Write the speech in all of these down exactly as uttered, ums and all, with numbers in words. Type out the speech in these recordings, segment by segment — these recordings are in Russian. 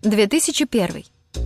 две тысячи первый.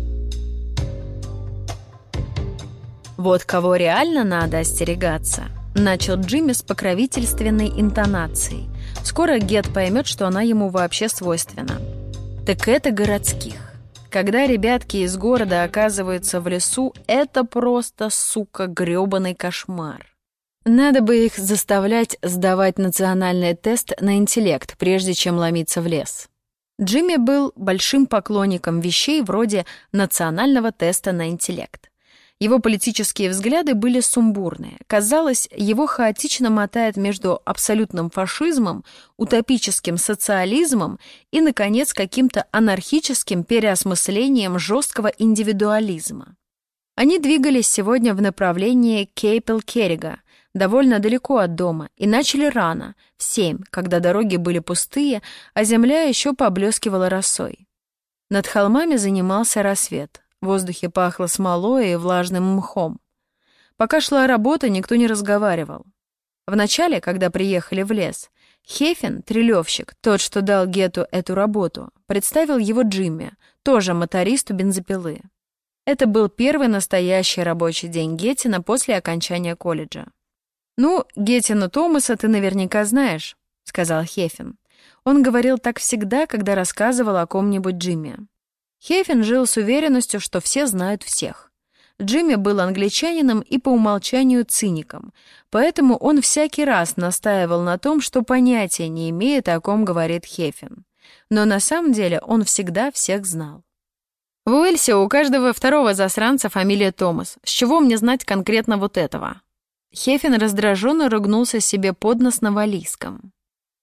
«Вот кого реально надо остерегаться», — начал Джимми с покровительственной интонацией. Скоро Гет поймет, что она ему вообще свойственна. «Так это городских. Когда ребятки из города оказываются в лесу, это просто, сука, грёбаный кошмар. Надо бы их заставлять сдавать национальный тест на интеллект, прежде чем ломиться в лес». Джимми был большим поклонником вещей вроде национального теста на интеллект. Его политические взгляды были сумбурные. Казалось, его хаотично мотает между абсолютным фашизмом, утопическим социализмом и, наконец, каким-то анархическим переосмыслением жесткого индивидуализма. Они двигались сегодня в направлении Кейпел-Керрига, довольно далеко от дома, и начали рано, в семь, когда дороги были пустые, а земля еще поблескивала росой. Над холмами занимался рассвет. В воздухе пахло смолой и влажным мхом. Пока шла работа, никто не разговаривал. Вначале, когда приехали в лес, Хефин, трелевщик, тот, что дал Гету эту работу, представил его Джимми, тоже мотористу бензопилы. Это был первый настоящий рабочий день Геттина после окончания колледжа. «Ну, Геттина Томаса ты наверняка знаешь», — сказал Хефин. Он говорил так всегда, когда рассказывал о ком-нибудь Джимми. Хефин жил с уверенностью, что все знают всех. Джимми был англичанином и по умолчанию циником, поэтому он всякий раз настаивал на том, что понятия не имеет, о ком говорит Хефин. Но на самом деле он всегда всех знал. «В Уэльсе у каждого второго засранца фамилия Томас. С чего мне знать конкретно вот этого?» Хефин раздраженно ругнулся себе под нос на валлийском.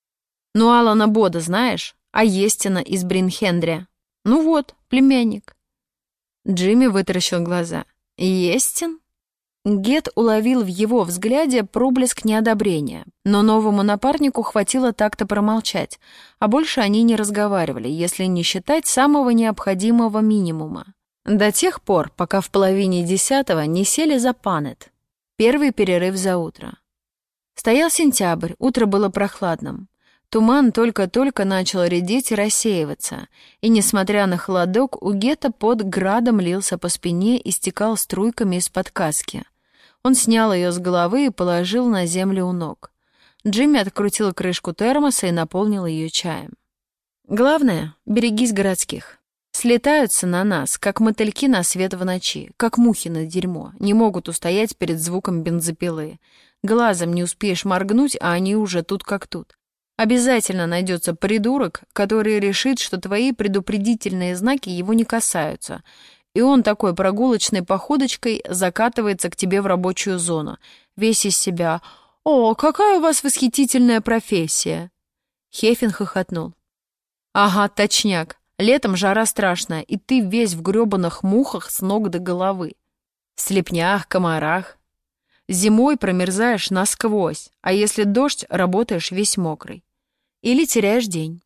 «Ну, Алана Бода знаешь? А Естина из Бринхендри? Ну вот, племянник». Джимми вытаращил глаза. «Естин?» Гет уловил в его взгляде проблеск неодобрения, но новому напарнику хватило так-то промолчать, а больше они не разговаривали, если не считать самого необходимого минимума. До тех пор, пока в половине десятого не сели за панет. Первый перерыв за утро. Стоял сентябрь, утро было прохладным. Туман только-только начал редеть и рассеиваться, и, несмотря на холодок, у Гета под градом лился по спине и стекал струйками из-под каски. Он снял ее с головы и положил на землю у ног. Джимми открутил крышку термоса и наполнил ее чаем. «Главное, берегись городских. Слетаются на нас, как мотыльки на свет в ночи, как мухи на дерьмо, не могут устоять перед звуком бензопилы. Глазом не успеешь моргнуть, а они уже тут как тут. Обязательно найдется придурок, который решит, что твои предупредительные знаки его не касаются, и он такой прогулочной походочкой закатывается к тебе в рабочую зону, весь из себя. «О, какая у вас восхитительная профессия!» Хефин хохотнул. «Ага, точняк. Летом жара страшная, и ты весь в грёбаных мухах с ног до головы. В слепнях, комарах. Зимой промерзаешь насквозь, а если дождь, работаешь весь мокрый. Или теряешь день».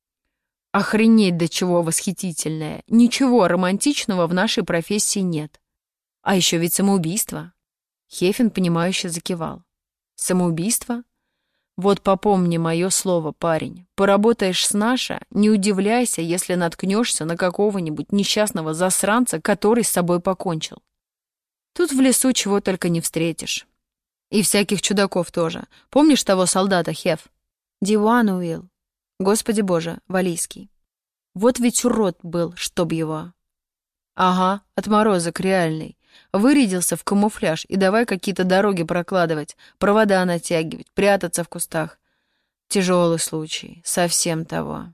Охренеть, до чего восхитительное. Ничего романтичного в нашей профессии нет. А еще ведь самоубийство. Хефин, понимающе закивал. Самоубийство? Вот попомни мое слово, парень. Поработаешь с Наша, не удивляйся, если наткнешься на какого-нибудь несчастного засранца, который с собой покончил. Тут в лесу чего только не встретишь. И всяких чудаков тоже. Помнишь того солдата, Хеф? Дивануил. Господи боже, валлийский. Вот ведь урод был, чтоб его. Ага, отморозок реальный. Вырядился в камуфляж и давай какие-то дороги прокладывать, провода натягивать, прятаться в кустах. Тяжелый случай, совсем того.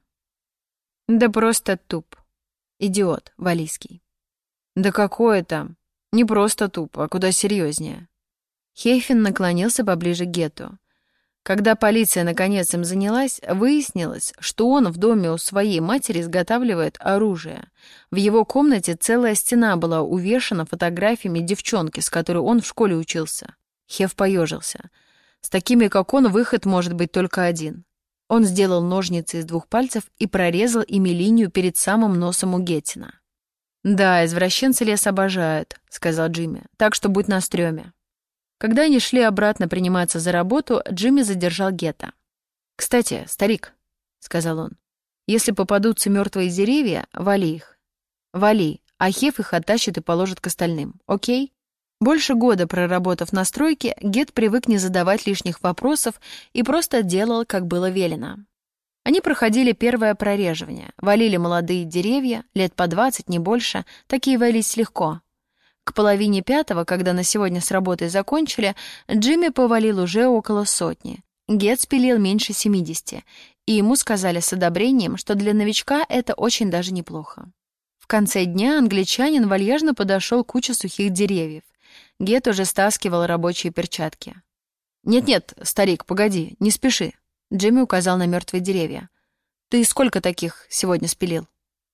Да просто туп. Идиот валлийский. Да какое там? Не просто туп, а куда серьезнее. Хейфин наклонился поближе к Гету. Когда полиция наконец им занялась, выяснилось, что он в доме у своей матери изготавливает оружие. В его комнате целая стена была увешана фотографиями девчонки, с которой он в школе учился. Хеф поежился. С такими, как он, выход может быть только один. Он сделал ножницы из двух пальцев и прорезал ими линию перед самым носом у Геттина. «Да, извращенцы лес обожают», — сказал Джимми, — «так что будь на стрёме». Когда они шли обратно приниматься за работу, Джимми задержал Гетта. «Кстати, старик», — сказал он, — «если попадутся мертвые деревья, вали их. Вали, а Хеф их оттащит и положит к остальным, окей? Больше года проработав на стройке, Гет привык не задавать лишних вопросов и просто делал, как было велено. Они проходили первое прореживание, валили молодые деревья, лет по двадцать, не больше, такие валить легко. К половине пятого, когда на сегодня с работой закончили, Джимми повалил уже около сотни. Гет спилил меньше семидесяти, и ему сказали с одобрением, что для новичка это очень даже неплохо. В конце дня англичанин вальяжно подошел к куче сухих деревьев. Гет уже стаскивал рабочие перчатки. «Нет-нет, старик, погоди, не спеши», — Джимми указал на мертвые деревья. «Ты сколько таких сегодня спилил?»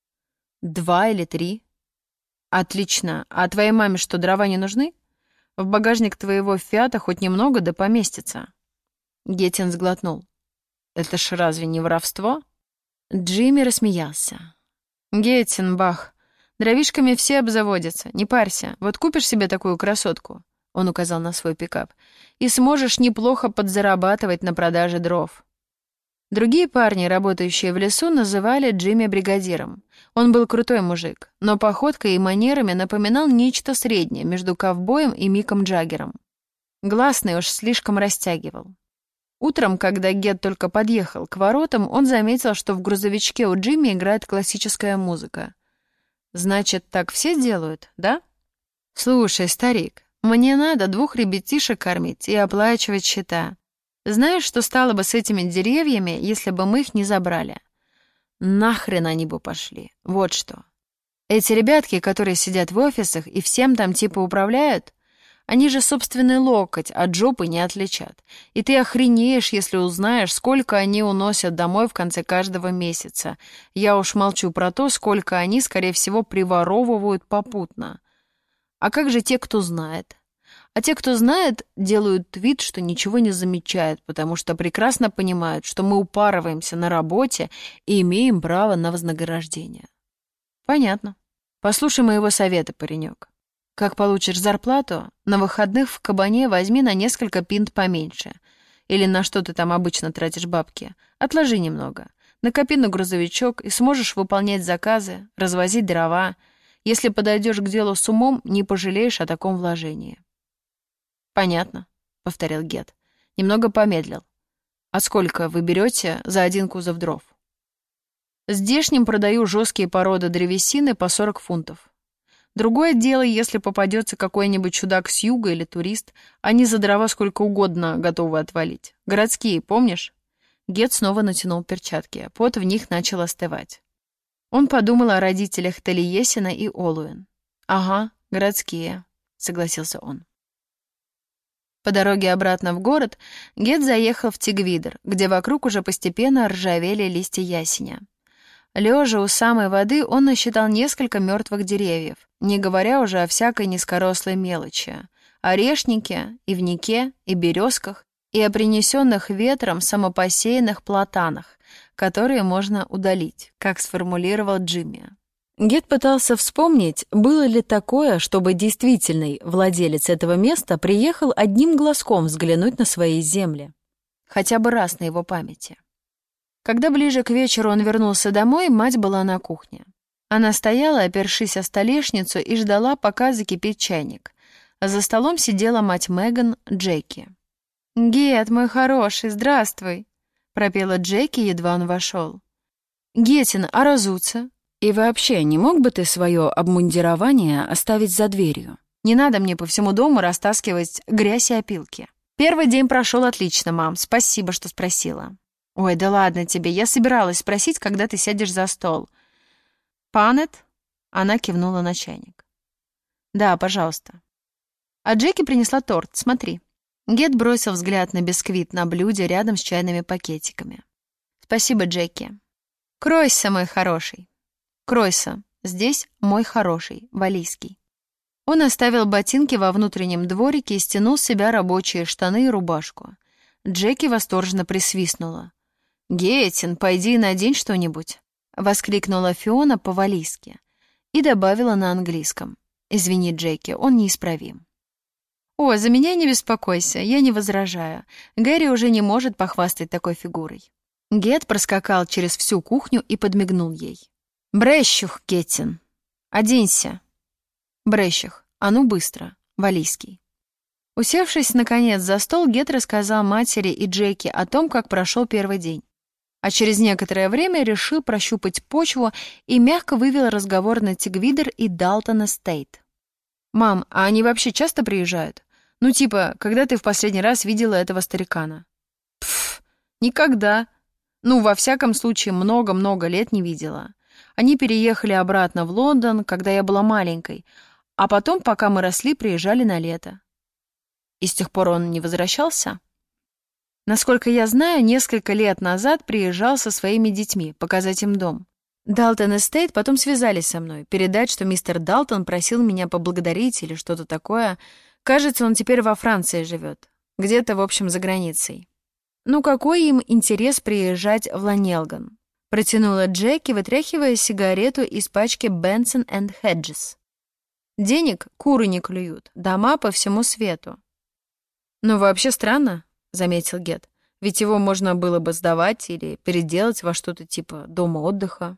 «Два или три». «Отлично. А твоей маме что, дрова не нужны? В багажник твоего фиата хоть немного да поместится». Геттин сглотнул. «Это ж разве не воровство?» Джимми рассмеялся. «Геттин, бах, дровишками все обзаводятся, не парься. Вот купишь себе такую красотку», — он указал на свой пикап, «и сможешь неплохо подзарабатывать на продаже дров». Другие парни, работающие в лесу, называли Джимми бригадиром. Он был крутой мужик, но походкой и манерами напоминал нечто среднее между ковбоем и Миком Джаггером. Гласный уж слишком растягивал. Утром, когда Гет только подъехал к воротам, он заметил, что в грузовичке у Джимми играет классическая музыка. «Значит, так все делают, да?» «Слушай, старик, мне надо двух ребятишек кормить и оплачивать счета. Знаешь, что стало бы с этими деревьями, если бы мы их не забрали? Нахрен они бы пошли, вот что. Эти ребятки, которые сидят в офисах и всем там типа управляют, они же собственный локоть от жопы не отличат. И ты охренеешь, если узнаешь, сколько они уносят домой в конце каждого месяца. Я уж молчу про то, сколько они, скорее всего, приворовывают попутно. А как же те, кто знает? А те, кто знает, делают вид, что ничего не замечают, потому что прекрасно понимают, что мы упарываемся на работе и имеем право на вознаграждение. Понятно. Послушай моего совета, паренек. Как получишь зарплату, на выходных в кабане возьми на несколько пинт поменьше. Или на что ты там обычно тратишь бабки. Отложи немного. Накопи на грузовичок и сможешь выполнять заказы, развозить дрова. Если подойдешь к делу с умом, не пожалеешь о таком вложении. «Понятно», — повторил Гет. Немного помедлил. «А сколько вы берете за один кузов дров?» «Здешним продаю жесткие породы древесины по сорок фунтов. Другое дело, если попадется какой-нибудь чудак с юга или турист, они за дрова сколько угодно готовы отвалить. Городские, помнишь?» Гет снова натянул перчатки, пот в них начал остывать. Он подумал о родителях Талиесина и Олуэн. «Ага, городские», — согласился он. По дороге обратно в город Гет заехал в Тигвидер, где вокруг уже постепенно ржавели листья ясеня. Лежа у самой воды он насчитал несколько мертвых деревьев, не говоря уже о всякой низкорослой мелочи, орешнике, ивнике и березках, и о принесенных ветром самопосеянных платанах, которые можно удалить, как сформулировал Джимми. Гет пытался вспомнить, было ли такое, чтобы действительный владелец этого места приехал одним глазком взглянуть на свои земли. Хотя бы раз на его памяти. Когда ближе к вечеру он вернулся домой, мать была на кухне. Она стояла, опершись о столешницу, и ждала, пока закипит чайник. За столом сидела мать Меган, Джеки. «Гет, мой хороший, здравствуй!» — пропела Джеки, едва он вошел. «Гетин, а разуться? И вообще, не мог бы ты свое обмундирование оставить за дверью? Не надо мне по всему дому растаскивать грязь и опилки. Первый день прошел отлично, мам, спасибо, что спросила». «Ой, да ладно тебе, я собиралась спросить, когда ты сядешь за стол». «Панет?» — она кивнула на чайник. «Да, пожалуйста». А Джеки принесла торт, смотри. Гет бросил взгляд на бисквит на блюде рядом с чайными пакетиками. «Спасибо, Джеки». «Кройся, мой хороший». «Кройся. Здесь мой хороший, валийский». Он оставил ботинки во внутреннем дворике и стянул с себя рабочие штаны и рубашку. Джеки восторженно присвистнула. «Геттин, пойди и надень что-нибудь», — воскликнула Фиона по-валийски и добавила на английском. «Извини, Джеки, он неисправим». «О, за меня не беспокойся, я не возражаю. Гэри уже не может похвастать такой фигурой». Гет проскакал через всю кухню и подмигнул ей. «Брещух, Геттин!» «Оденься!» Брещих. «А ну быстро!» Валийский. Усевшись, наконец, за стол, Гет рассказал матери и Джеки о том, как прошел первый день. А через некоторое время решил прощупать почву и мягко вывел разговор на Тигвидер и Далтон-Эстейт. «Мам, а они вообще часто приезжают? Ну, типа, когда ты в последний раз видела этого старикана?» «Пф, никогда. Ну, во всяком случае, много-много лет не видела. Они переехали обратно в Лондон, когда я была маленькой, а потом, пока мы росли, приезжали на лето». «И с тех пор он не возвращался?» «Насколько я знаю, несколько лет назад приезжал со своими детьми показать им дом. Далтон Эстейт потом связались со мной, передать, что мистер Далтон просил меня поблагодарить или что-то такое. Кажется, он теперь во Франции живет, где-то, в общем, за границей». «Ну какой им интерес приезжать в Ланелган?» Протянула Джеки, вытряхивая сигарету из пачки Benson энд Hedges. «Денег куры не клюют, дома по всему свету». «Ну вообще странно», — заметил Гет, «ведь его можно было бы сдавать или переделать во что-то типа дома отдыха».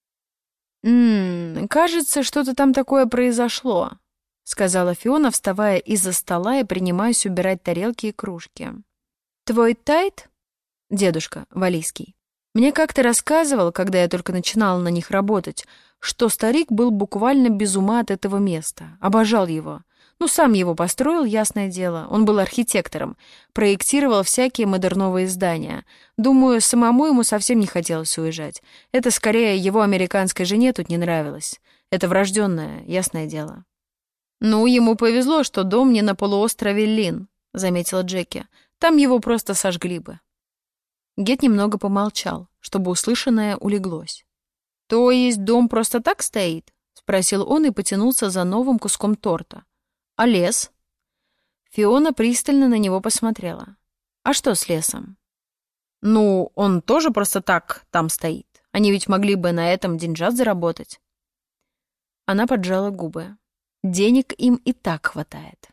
«Ммм, кажется, что-то там такое произошло», — сказала Фиона, вставая из-за стола и принимаясь убирать тарелки и кружки. «Твой Тайт?» Дедушка, Валийский. «Мне как-то рассказывал, когда я только начинала на них работать, что старик был буквально без ума от этого места, обожал его. Ну, сам его построил, ясное дело. Он был архитектором, проектировал всякие модерновые здания. Думаю, самому ему совсем не хотелось уезжать. Это скорее его американской жене тут не нравилось. Это врожденное, ясное дело». «Ну, ему повезло, что дом не на полуострове Лин», — заметила Джеки. «Там его просто сожгли бы». Гет немного помолчал, чтобы услышанное улеглось. «То есть дом просто так стоит?» — спросил он и потянулся за новым куском торта. «А лес?» Фиона пристально на него посмотрела. «А что с лесом?» «Ну, он тоже просто так там стоит. Они ведь могли бы на этом деньжат заработать». Она поджала губы. Денег им и так хватает.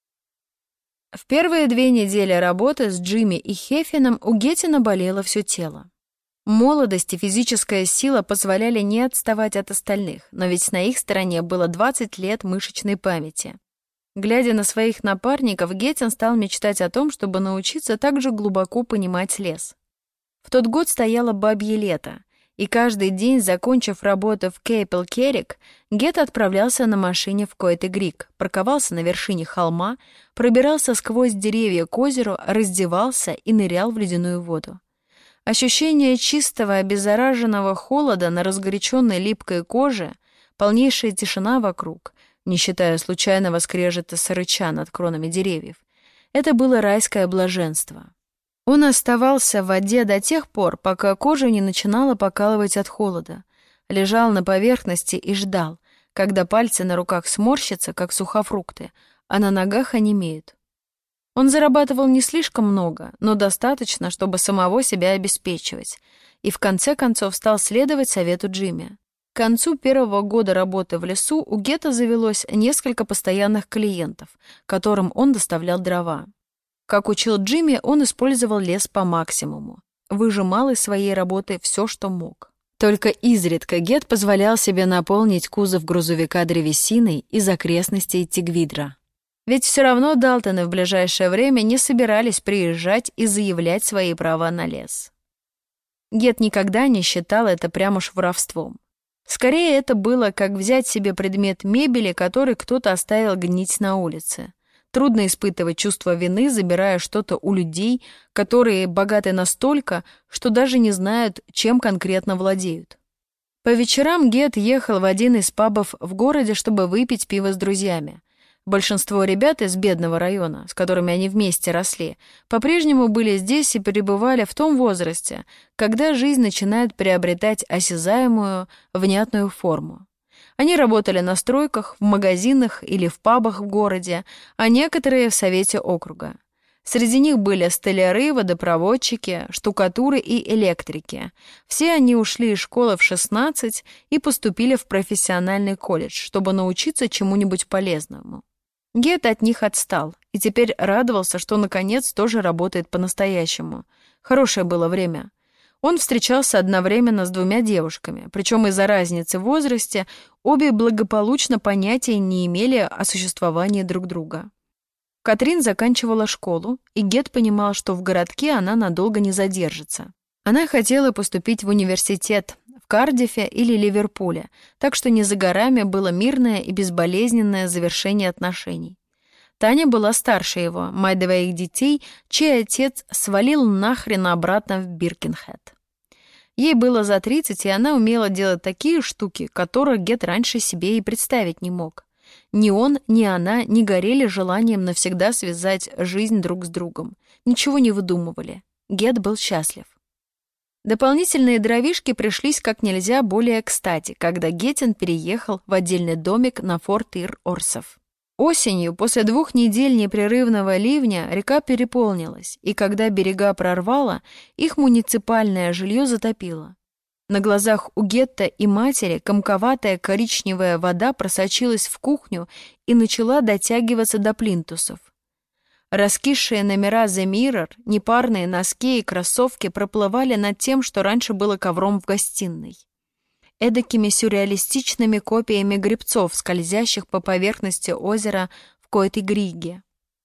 В первые две недели работы с Джимми и Хеффином у Геттина болело все тело. Молодость и физическая сила позволяли не отставать от остальных, но ведь на их стороне было двадцать лет мышечной памяти. Глядя на своих напарников, Геттин стал мечтать о том, чтобы научиться так же глубоко понимать лес. В тот год стояло бабье лето, и каждый день, закончив работу в Кейпл-Керрик, Гетт отправлялся на машине в Койте-Грик, парковался на вершине холма, пробирался сквозь деревья к озеру, раздевался и нырял в ледяную воду. Ощущение чистого, обеззараженного холода на разгоряченной липкой коже, полнейшая тишина вокруг, не считая случайного скрежета сарыча над кронами деревьев. Это было райское блаженство. Он оставался в воде до тех пор, пока кожа не начинала покалывать от холода, лежал на поверхности и ждал, когда пальцы на руках сморщатся, как сухофрукты, а на ногах онемеют. Он зарабатывал не слишком много, но достаточно, чтобы самого себя обеспечивать, и в конце концов стал следовать совету Джимми. К концу первого года работы в лесу у Гетта завелось несколько постоянных клиентов, которым он доставлял дрова. Как учил Джимми, он использовал лес по максимуму, выжимал из своей работы все, что мог. Только изредка Гетт позволял себе наполнить кузов грузовика древесиной из окрестностей Тигвидра. Ведь все равно Далтоны в ближайшее время не собирались приезжать и заявлять свои права на лес. Гетт никогда не считал это прям уж воровством. Скорее, это было как взять себе предмет мебели, который кто-то оставил гнить на улице. Трудно испытывать чувство вины, забирая что-то у людей, которые богаты настолько, что даже не знают, чем конкретно владеют. По вечерам Гетт ехал в один из пабов в городе, чтобы выпить пиво с друзьями. Большинство ребят из бедного района, с которыми они вместе росли, по-прежнему были здесь и пребывали в том возрасте, когда жизнь начинает приобретать осязаемую, внятную форму. Они работали на стройках, в магазинах или в пабах в городе, а некоторые в совете округа. Среди них были столяры, водопроводчики, штукатуры и электрики. Все они ушли из школы в шестнадцать и поступили в профессиональный колледж, чтобы научиться чему-нибудь полезному. Гетт от них отстал и теперь радовался, что наконец тоже работает по-настоящему. Хорошее было время. Он встречался одновременно с двумя девушками, причем из-за разницы в возрасте обе благополучно понятия не имели о существовании друг друга. Катрин заканчивала школу, и Гет понимал, что в городке она надолго не задержится. Она хотела поступить в университет в Кардифе или Ливерпуле, так что не за горами было мирное и безболезненное завершение отношений. Таня была старше его, мать двоих детей, чей отец свалил нахрен обратно в Биркенхед. Ей было за тридцать, и она умела делать такие штуки, которых Гет раньше себе и представить не мог. Ни он, ни она не горели желанием навсегда связать жизнь друг с другом. Ничего не выдумывали. Гет был счастлив. Дополнительные дровишки пришлись как нельзя более кстати, когда Геттин переехал в отдельный домик на форт Ир-Орсов. Осенью, после двух недель непрерывного ливня, река переполнилась, и когда берега прорвало, их муниципальное жилье затопило. На глазах у Гетта и матери комковатая коричневая вода просочилась в кухню и начала дотягиваться до плинтусов. Раскисшие номера The Mirror, непарные носки и кроссовки проплывали над тем, что раньше было ковром в гостиной. Эдакими сюрреалистичными копиями гребцов, скользящих по поверхности озера в Койт-и-Григе.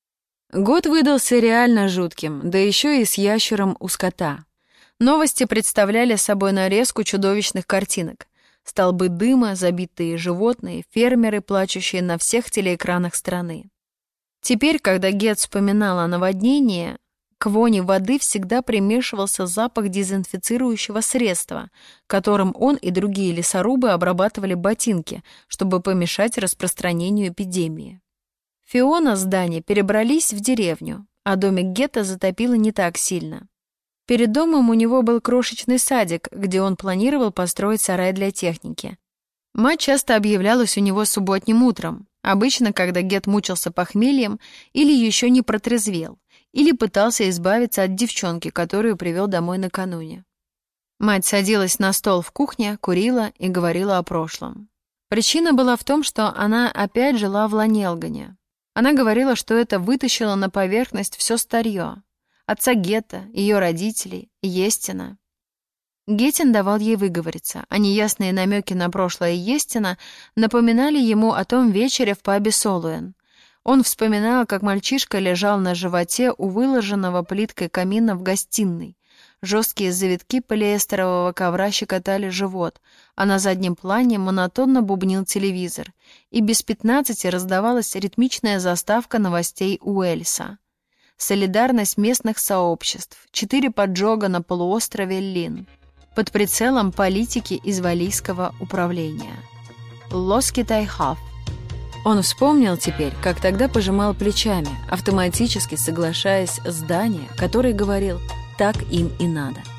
Год выдался реально жутким, да еще и с ящером у скота. Новости представляли собой нарезку чудовищных картинок. Столбы дыма, забитые животные, фермеры, плачущие на всех телеэкранах страны. Теперь, когда Гет вспоминал о наводнении, к воне воды всегда примешивался запах дезинфицирующего средства, которым он и другие лесорубы обрабатывали ботинки, чтобы помешать распространению эпидемии. Фиона с Дани перебрались в деревню, а домик Гетта затопило не так сильно. Перед домом у него был крошечный садик, где он планировал построить сарай для техники. Мать часто объявлялась у него субботним утром, обычно, когда Гет мучился похмельем или еще не протрезвел, или пытался избавиться от девчонки, которую привел домой накануне. Мать садилась на стол в кухне, курила и говорила о прошлом. Причина была в том, что она опять жила в Ланелгане. Она говорила, что это вытащило на поверхность все старье. Отца Гетта, ее родителей, Естина. Геттин давал ей выговориться, а неясные намеки на прошлое Естина напоминали ему о том вечере в пабе Солуэн. Он вспоминал, как мальчишка лежал на животе у выложенного плиткой камина в гостиной. Жесткие завитки полиэстерового ковра щекотали живот, а на заднем плане монотонно бубнил телевизор, и без пятнадцати раздавалась ритмичная заставка новостей Уэльса. Солидарность местных сообществ, четыре поджога на полуострове Лин, под прицелом политики из валлийского управления. Лоскитай-Хаф. Он вспомнил теперь, как тогда пожимал плечами, автоматически соглашаясь с Дани, который говорил «так им и надо».